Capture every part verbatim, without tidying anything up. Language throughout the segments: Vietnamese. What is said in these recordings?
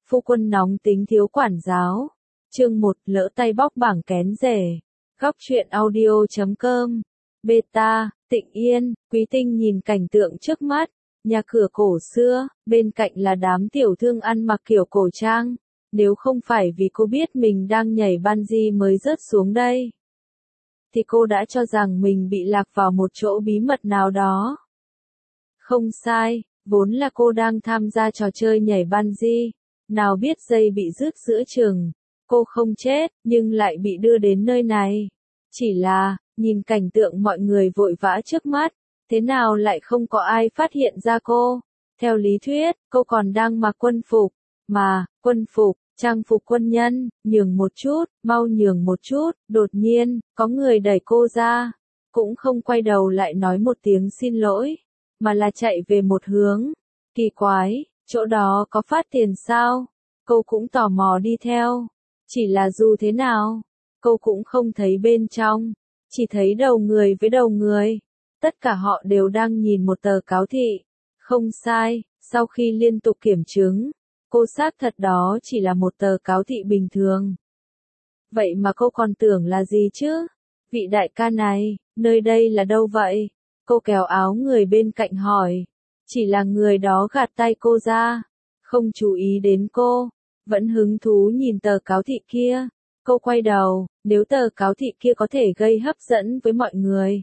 Phu quân nóng tính thiếu quản giáo. Chương một, lỡ tay bóc bảng kén rể. Góc truyện audio chấm com. Beta, Tịnh Yên, Quý Tinh nhìn cảnh tượng trước mắt, nhà cửa cổ xưa, bên cạnh là đám tiểu thương ăn mặc kiểu cổ trang. Nếu không phải vì cô biết mình đang nhảy bungee mới rớt xuống đây, thì cô đã cho rằng mình bị lạc vào một chỗ bí mật nào đó. Không sai, vốn là cô đang tham gia trò chơi nhảy bungee, nào biết dây bị rứt giữa chừng. Cô không chết, nhưng lại bị đưa đến nơi này. Chỉ là, nhìn cảnh tượng mọi người vội vã trước mắt, thế nào lại không có ai phát hiện ra cô. Theo lý thuyết, cô còn đang mặc quân phục, mà, quân phục, trang phục quân nhân, nhường một chút, mau nhường một chút, đột nhiên, có người đẩy cô ra, cũng không quay đầu lại nói một tiếng xin lỗi, mà là chạy về một hướng. Kỳ quái, chỗ đó có phát tiền sao? Cô cũng tò mò đi theo. Chỉ là dù thế nào, cô cũng không thấy bên trong, chỉ thấy đầu người với đầu người. Tất cả họ đều đang nhìn một tờ cáo thị. Không sai, sau khi liên tục kiểm chứng, cô xác thật đó chỉ là một tờ cáo thị bình thường. Vậy mà cô còn tưởng là gì chứ? Vị đại ca này, nơi đây là đâu vậy? Cô kéo áo người bên cạnh hỏi. Chỉ là người đó gạt tay cô ra, không chú ý đến cô, vẫn hứng thú nhìn tờ cáo thị kia. Cô quay đầu, nếu tờ cáo thị kia có thể gây hấp dẫn với mọi người.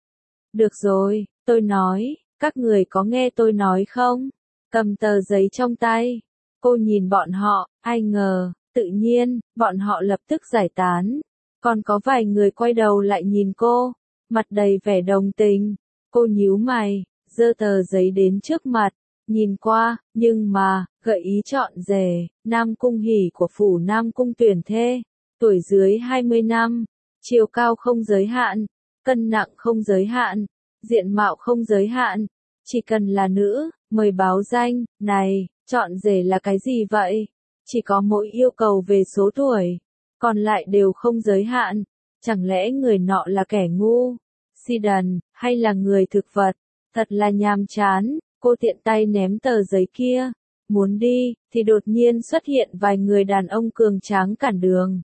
Được rồi, tôi nói, các người có nghe tôi nói không? Cầm tờ giấy trong tay. Cô nhìn bọn họ, ai ngờ, tự nhiên, bọn họ lập tức giải tán. Còn có vài người quay đầu lại nhìn cô, mặt đầy vẻ đồng tình. Cô nhíu mày, giơ tờ giấy đến trước mặt, nhìn qua, nhưng mà, gợi ý chọn rể, Nam Cung Hỷ của phủ Nam Cung tuyển thê, tuổi dưới hai mươi năm, chiều cao không giới hạn, cân nặng không giới hạn, diện mạo không giới hạn, chỉ cần là nữ, mời báo danh. Này, chọn rể là cái gì vậy? Chỉ có mỗi yêu cầu về số tuổi, còn lại đều không giới hạn. Chẳng lẽ người nọ là kẻ ngu, si đần, hay là người thực vật? Thật là nhàm chán. Cô tiện tay ném tờ giấy kia, muốn đi, thì đột nhiên xuất hiện vài người đàn ông cường tráng cản đường.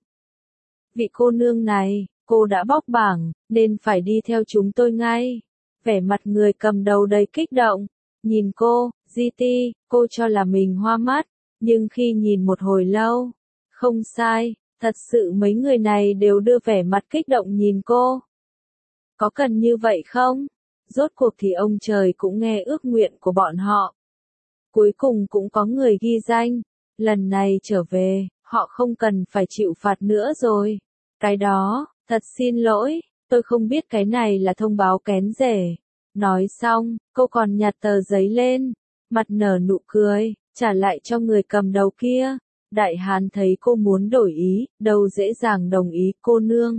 Vị cô nương này, cô đã bóc bảng, nên phải đi theo chúng tôi ngay. Vẻ mặt người cầm đầu đầy kích động, nhìn cô, giê tê, cô cho là mình hoa mắt, nhưng khi nhìn một hồi lâu, không sai, thật sự mấy người này đều đưa vẻ mặt kích động nhìn cô. Có cần như vậy không? Rốt cuộc thì ông trời cũng nghe ước nguyện của bọn họ. Cuối cùng cũng có người ghi danh, lần này trở về, họ không cần phải chịu phạt nữa rồi. Cái đó, thật xin lỗi, tôi không biết cái này là thông báo kén rể. Nói xong, cô còn nhặt tờ giấy lên, mặt nở nụ cười, trả lại cho người cầm đầu kia. Đại hán thấy cô muốn đổi ý, đâu dễ dàng đồng ý. Cô nương,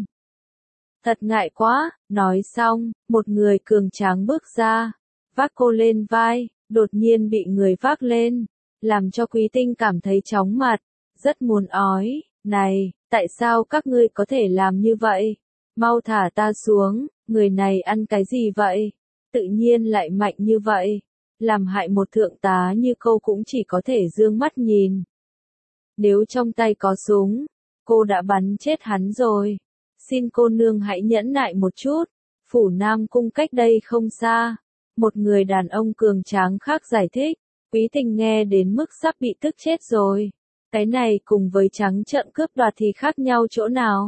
thật ngại quá. Nói xong, một người cường tráng bước ra, vác cô lên vai, đột nhiên bị người vác lên, làm cho Quý Tinh cảm thấy chóng mặt, rất muốn ói. Này, tại sao các ngươi có thể làm như vậy? Mau thả ta xuống, người này ăn cái gì vậy? Tự nhiên lại mạnh như vậy, làm hại một thượng tá như cô cũng chỉ có thể dương mắt nhìn. Nếu trong tay có súng, cô đã bắn chết hắn rồi. Xin cô nương hãy nhẫn nại một chút. Phủ Nam Cung cách đây không xa, một người đàn ông cường tráng khác giải thích. Quý Tinh nghe đến mức sắp bị tức chết rồi. Cái này cùng với trắng trợn cướp đoạt thì khác nhau chỗ nào?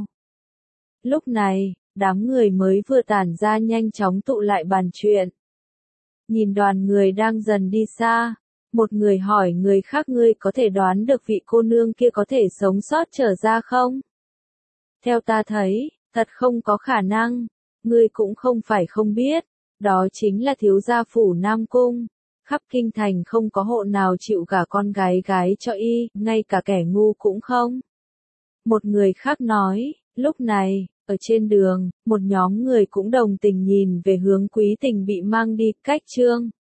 Lúc này, đám người mới vừa tản ra nhanh chóng tụ lại bàn chuyện. Nhìn đoàn người đang dần đi xa, một người hỏi người khác, ngươi có thể đoán được vị cô nương kia có thể sống sót trở ra không? Theo ta thấy, thật không có khả năng. Ngươi cũng không phải không biết, đó chính là thiếu gia phủ Nam Cung. Khắp kinh thành không có hộ nào chịu gả con gái gái cho y, ngay cả kẻ ngu cũng không. Một người khác nói. Lúc này, ở trên đường, một nhóm người cũng đồng tình nhìn về hướng Quý Tình bị mang đi. Cách Trương